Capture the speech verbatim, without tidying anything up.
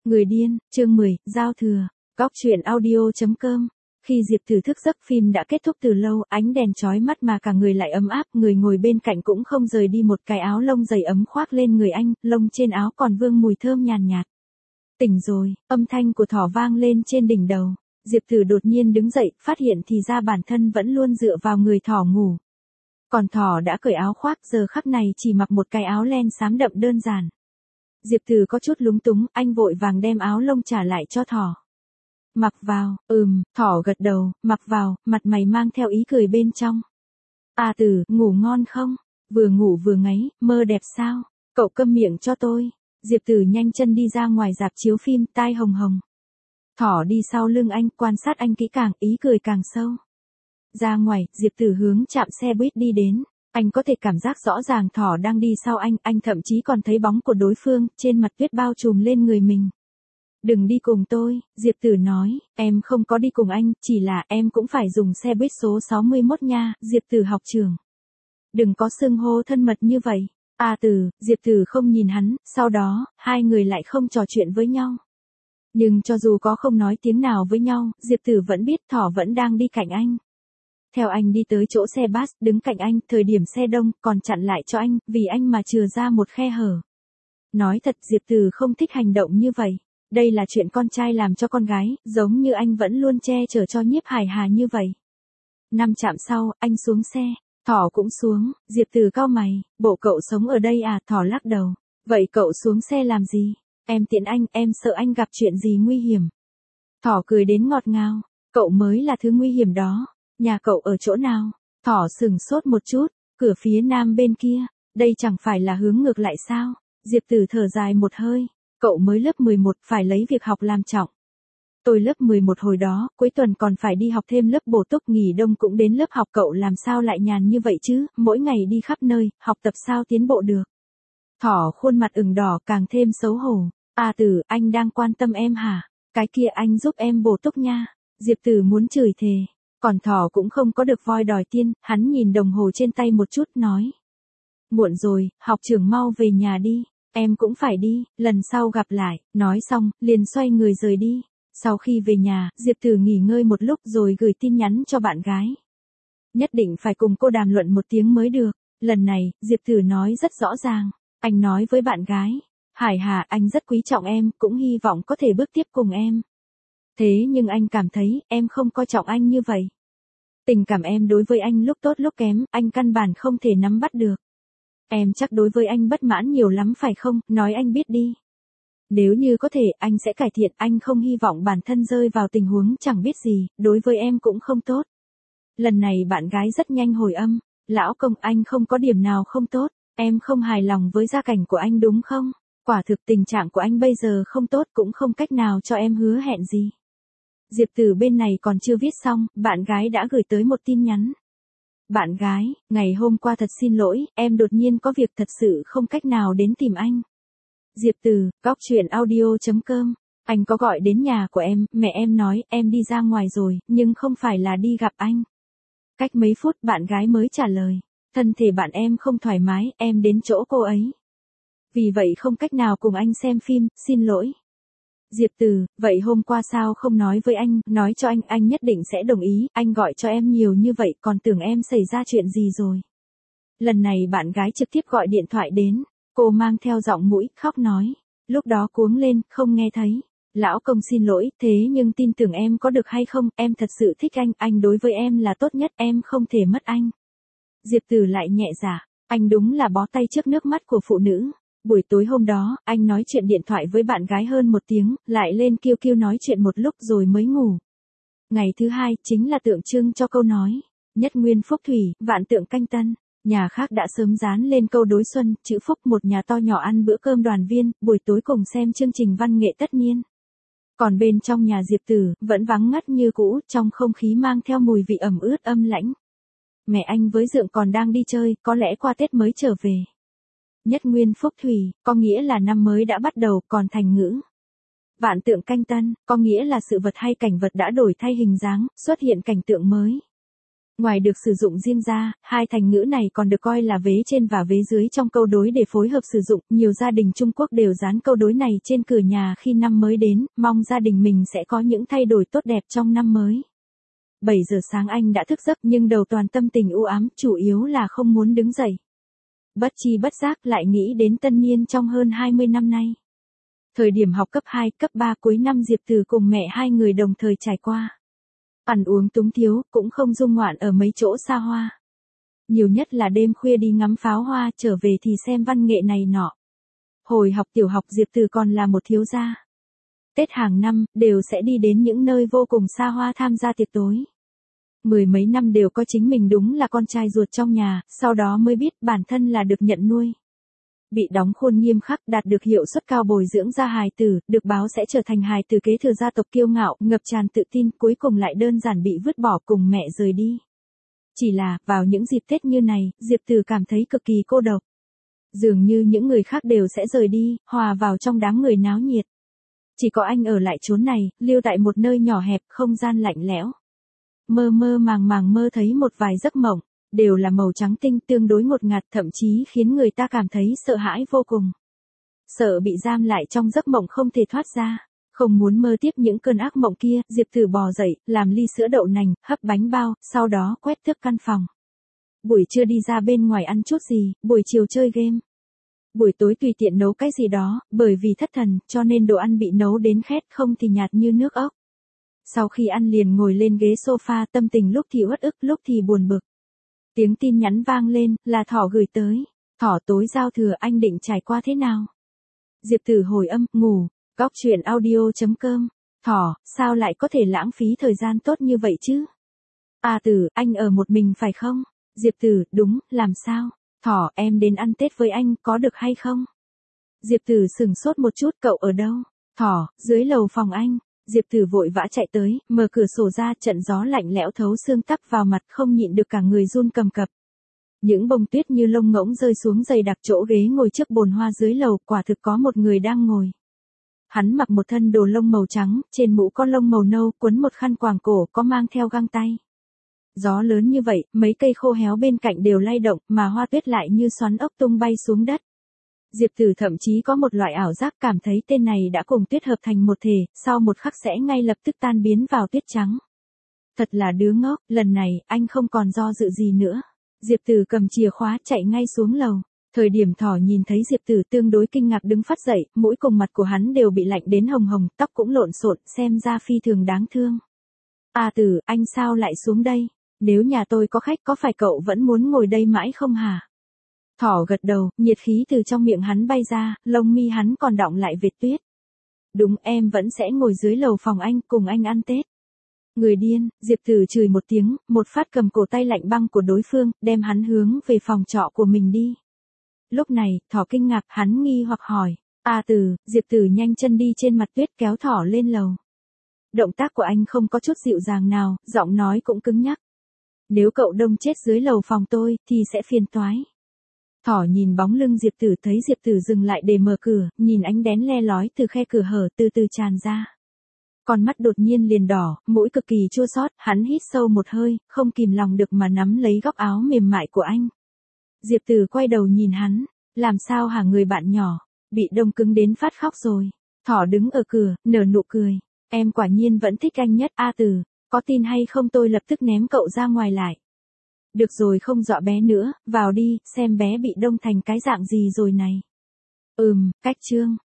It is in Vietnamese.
Người điên, chương mười, giao thừa, góc truyện audio chấm com. Khi Diệp Tử thức giấc phim đã kết thúc từ lâu, ánh đèn chói mắt mà cả người lại ấm áp, người ngồi bên cạnh cũng không rời đi một cái áo lông dày ấm khoác lên người anh, lông trên áo còn vương mùi thơm nhàn nhạt, nhạt. Tỉnh rồi, âm thanh của thỏ vang lên trên đỉnh đầu. Diệp Tử đột nhiên đứng dậy, phát hiện thì ra bản thân vẫn luôn dựa vào người thỏ ngủ. Còn thỏ đã cởi áo khoác, giờ khắc này chỉ mặc một cái áo len xám đậm đơn giản. Diệp Tử có chút lúng túng, anh vội vàng đem áo lông trả lại cho thỏ. Mặc vào, ừm, thỏ gật đầu, mặc vào, mặt mày mang theo ý cười bên trong. À Tử, ngủ ngon không? Vừa ngủ vừa ngáy, mơ đẹp sao? Cậu câm miệng cho tôi. Diệp Tử nhanh chân đi ra ngoài rạp chiếu phim, tai hồng hồng. Thỏ đi sau lưng anh, quan sát anh kỹ càng, ý cười càng sâu. Ra ngoài, Diệp Tử hướng trạm xe buýt đi đến. Anh có thể cảm giác rõ ràng thỏ đang đi sau anh, anh thậm chí còn thấy bóng của đối phương, trên mặt tuyết bao trùm lên người mình. Đừng đi cùng tôi, Diệp Tử nói, em không có đi cùng anh, chỉ là em cũng phải dùng xe buýt số sáu mươi mốt nha, Diệp Tử học trưởng. Đừng có xưng hô thân mật như vậy. À Tử, Diệp Tử không nhìn hắn, sau đó, hai người lại không trò chuyện với nhau. Nhưng cho dù có không nói tiếng nào với nhau, Diệp Tử vẫn biết thỏ vẫn đang đi cạnh anh. Theo anh đi tới chỗ xe bus, đứng cạnh anh, thời điểm xe đông, còn chặn lại cho anh, vì anh mà chừa ra một khe hở. Nói thật, Diệp Tử không thích hành động như vậy. Đây là chuyện con trai làm cho con gái, giống như anh vẫn luôn che chở cho Nhiếp Hải Hà như vậy. Năm trạm sau, anh xuống xe, thỏ cũng xuống, Diệp Tử cau mày, bộ cậu sống ở đây à, thỏ lắc đầu. Vậy cậu xuống xe làm gì? Em tiện anh, em sợ anh gặp chuyện gì nguy hiểm. Thỏ cười đến ngọt ngào, cậu mới là thứ nguy hiểm đó. Nhà cậu ở chỗ nào? Thỏ sừng sốt một chút, cửa phía nam bên kia, đây chẳng phải là hướng ngược lại sao? Diệp Tử thở dài một hơi, cậu mới lớp mười một, phải lấy việc học làm trọng. Tôi lớp mười một hồi đó, cuối tuần còn phải đi học thêm lớp bổ túc, nghỉ đông cũng đến lớp học, cậu làm sao lại nhàn như vậy chứ, mỗi ngày đi khắp nơi, học tập sao tiến bộ được. Thỏ khuôn mặt ửng đỏ càng thêm xấu hổ, à Tử, anh đang quan tâm em hả? Cái kia anh giúp em bổ túc nha. Diệp Tử muốn chửi thề. Còn thỏ cũng không có được voi đòi tiên, hắn nhìn đồng hồ trên tay một chút nói. Muộn rồi, học trưởng mau về nhà đi, em cũng phải đi, lần sau gặp lại, nói xong, liền xoay người rời đi. Sau khi về nhà, Diệp Tử nghỉ ngơi một lúc rồi gửi tin nhắn cho bạn gái. Nhất định phải cùng cô đàm luận một tiếng mới được, lần này, Diệp Tử nói rất rõ ràng, anh nói với bạn gái. Hải Hà, anh rất quý trọng em, cũng hy vọng có thể bước tiếp cùng em. Thế nhưng anh cảm thấy, em không coi trọng anh như vậy. Tình cảm em đối với anh lúc tốt lúc kém, anh căn bản không thể nắm bắt được. Em chắc đối với anh bất mãn nhiều lắm phải không, nói anh biết đi. Nếu như có thể, anh sẽ cải thiện, anh không hy vọng bản thân rơi vào tình huống chẳng biết gì, đối với em cũng không tốt. Lần này bạn gái rất nhanh hồi âm, lão công, anh không có điểm nào không tốt, em không hài lòng với gia cảnh của anh đúng không? Quả thực tình trạng của anh bây giờ không tốt, cũng không cách nào cho em hứa hẹn gì. Diệp Tử bên này còn chưa viết xong, bạn gái đã gửi tới một tin nhắn. Bạn gái, ngày hôm qua thật xin lỗi, em đột nhiên có việc thật sự không cách nào đến tìm anh. Diệp Tử, góc truyện audio chấm com, anh có gọi đến nhà của em, mẹ em nói em đi ra ngoài rồi, nhưng không phải là đi gặp anh. Cách mấy phút bạn gái mới trả lời, thân thể bạn em không thoải mái, em đến chỗ cô ấy. Vì vậy không cách nào cùng anh xem phim, xin lỗi. Diệp Tử, vậy hôm qua sao không nói với anh, nói cho anh, anh nhất định sẽ đồng ý, anh gọi cho em nhiều như vậy, còn tưởng em xảy ra chuyện gì rồi. Lần này bạn gái trực tiếp gọi điện thoại đến, cô mang theo giọng mũi, khóc nói, lúc đó cuống lên, không nghe thấy. Lão công xin lỗi, thế nhưng tin tưởng em có được hay không, em thật sự thích anh, anh đối với em là tốt nhất, em không thể mất anh. Diệp Tử lại nhẹ dạ, anh đúng là bó tay trước nước mắt của phụ nữ. Buổi tối hôm đó, anh nói chuyện điện thoại với bạn gái hơn một tiếng, lại lên kiu kiu nói chuyện một lúc rồi mới ngủ. Ngày thứ hai, chính là tượng trưng cho câu nói, nhất nguyên phúc thủy, vạn tượng canh tân. Nhà khác đã sớm dán lên câu đối xuân, chữ phúc, một nhà to nhỏ ăn bữa cơm đoàn viên, buổi tối cùng xem chương trình văn nghệ tất niên. Còn bên trong nhà Diệp Tử, vẫn vắng ngắt như cũ, trong không khí mang theo mùi vị ẩm ướt âm lãnh. Mẹ anh với Dượng còn đang đi chơi, có lẽ qua Tết mới trở về. Nhất nguyên phúc thủy, có nghĩa là năm mới đã bắt đầu, còn thành ngữ. Vạn tượng canh tân, có nghĩa là sự vật hay cảnh vật đã đổi thay hình dáng, xuất hiện cảnh tượng mới. Ngoài được sử dụng riêng ra, hai thành ngữ này còn được coi là vế trên và vế dưới trong câu đối để phối hợp sử dụng. Nhiều gia đình Trung Quốc đều dán câu đối này trên cửa nhà khi năm mới đến, mong gia đình mình sẽ có những thay đổi tốt đẹp trong năm mới. bảy giờ sáng anh đã thức giấc nhưng đầu toàn tâm tình u ám, chủ yếu là không muốn đứng dậy. Bất chi bất giác lại nghĩ đến tân niên trong hơn hai mươi năm nay. Thời điểm học cấp hai, cấp ba cuối năm Diệp Từ cùng mẹ hai người đồng thời trải qua. Ăn uống túng thiếu, cũng không dung ngoạn ở mấy chỗ xa hoa. Nhiều nhất là đêm khuya đi ngắm pháo hoa, trở về thì xem văn nghệ này nọ. Hồi học tiểu học Diệp Từ còn là một thiếu gia. Tết hàng năm, đều sẽ đi đến những nơi vô cùng xa hoa tham gia tiệc tối. Mười mấy năm đều có chính mình đúng là con trai ruột trong nhà, sau đó mới biết bản thân là được nhận nuôi. Bị đóng khuôn nghiêm khắc, đạt được hiệu suất cao bồi dưỡng ra hài tử, được báo sẽ trở thành hài tử kế thừa gia tộc kiêu ngạo, ngập tràn tự tin, cuối cùng lại đơn giản bị vứt bỏ cùng mẹ rời đi. Chỉ là, vào những dịp Tết như này, Diệp Từ cảm thấy cực kỳ cô độc. Dường như những người khác đều sẽ rời đi, hòa vào trong đám người náo nhiệt. Chỉ có anh ở lại chốn này, lưu tại một nơi nhỏ hẹp, không gian lạnh lẽo. Mơ mơ màng màng mơ thấy một vài giấc mộng, đều là màu trắng tinh tương đối ngột ngạt, thậm chí khiến người ta cảm thấy sợ hãi vô cùng. Sợ bị giam lại trong giấc mộng không thể thoát ra, không muốn mơ tiếp những cơn ác mộng kia, Diệp Từ bò dậy, làm ly sữa đậu nành, hấp bánh bao, sau đó quét tước căn phòng. Buổi trưa đi ra bên ngoài ăn chút gì, buổi chiều chơi game. Buổi tối tùy tiện nấu cái gì đó, bởi vì thất thần, cho nên đồ ăn bị nấu đến khét, không thì nhạt như nước ốc. Sau khi ăn liền ngồi lên ghế sofa, tâm tình lúc thì uất ức, lúc thì buồn bực. Tiếng tin nhắn vang lên, là Thỏ gửi tới. Thỏ tối giao thừa anh định trải qua thế nào? Diệp Từ hồi âm, ngủ, góc truyện audio chấm com. Thỏ, sao lại có thể lãng phí thời gian tốt như vậy chứ? À Từ, anh ở một mình phải không? Diệp Từ, đúng, làm sao? Thỏ, em đến ăn Tết với anh, có được hay không? Diệp Từ sừng sốt một chút, cậu ở đâu? Thỏ, dưới lầu phòng anh. Diệp Từ vội vã chạy tới, mở cửa sổ ra, trận gió lạnh lẽo thấu xương tắp vào mặt, không nhịn được cả người run cầm cập. Những bông tuyết như lông ngỗng rơi xuống dày đặc chỗ ghế ngồi trước bồn hoa dưới lầu, quả thực có một người đang ngồi. Hắn mặc một thân đồ lông màu trắng, trên mũ có lông màu nâu, quấn một khăn quàng cổ, có mang theo găng tay. Gió lớn như vậy, mấy cây khô héo bên cạnh đều lay động, mà hoa tuyết lại như xoắn ốc tung bay xuống đất. Diệp Từ thậm chí có một loại ảo giác cảm thấy tên này đã cùng tuyết hợp thành một thể, sau một khắc sẽ ngay lập tức tan biến vào tuyết trắng. Thật là đứa ngốc, lần này, anh không còn do dự gì nữa. Diệp Từ cầm chìa khóa chạy ngay xuống lầu. Thời điểm Thỏ nhìn thấy Diệp Từ tương đối kinh ngạc đứng phát dậy, mũi cùng mặt của hắn đều bị lạnh đến hồng hồng, tóc cũng lộn xộn, xem ra phi thường đáng thương. À Từ, anh sao lại xuống đây? Nếu nhà tôi có khách có phải cậu vẫn muốn ngồi đây mãi không hả? Thỏ gật đầu, nhiệt khí từ trong miệng hắn bay ra, lông mi hắn còn đọng lại vệt tuyết. Đúng, em vẫn sẽ ngồi dưới lầu phòng anh, cùng anh ăn Tết. Người điên, Diệp Từ chửi một tiếng, một phát cầm cổ tay lạnh băng của đối phương, đem hắn hướng về phòng trọ của mình đi. Lúc này, Thỏ kinh ngạc, hắn nghi hoặc hỏi. À Từ, Diệp Từ nhanh chân đi trên mặt tuyết kéo Thỏ lên lầu. Động tác của anh không có chút dịu dàng nào, giọng nói cũng cứng nhắc. Nếu cậu đông chết dưới lầu phòng tôi, thì sẽ phiền toái. Thỏ nhìn bóng lưng Diệp Từ, thấy Diệp Từ dừng lại để mở cửa, nhìn ánh đèn le lói từ khe cửa hở từ từ tràn ra. Con mắt đột nhiên liền đỏ, mũi cực kỳ chua xót, hắn hít sâu một hơi, không kìm lòng được mà nắm lấy góc áo mềm mại của anh. Diệp Từ quay đầu nhìn hắn, làm sao hả người bạn nhỏ, bị đông cứng đến phát khóc rồi. Thỏ đứng ở cửa, nở nụ cười, em quả nhiên vẫn thích anh nhất. A Từ, có tin hay không tôi lập tức ném cậu ra ngoài lại. Được rồi, không dọa bé nữa, vào đi, xem bé bị đông thành cái dạng gì rồi này. Ừm, cách chương.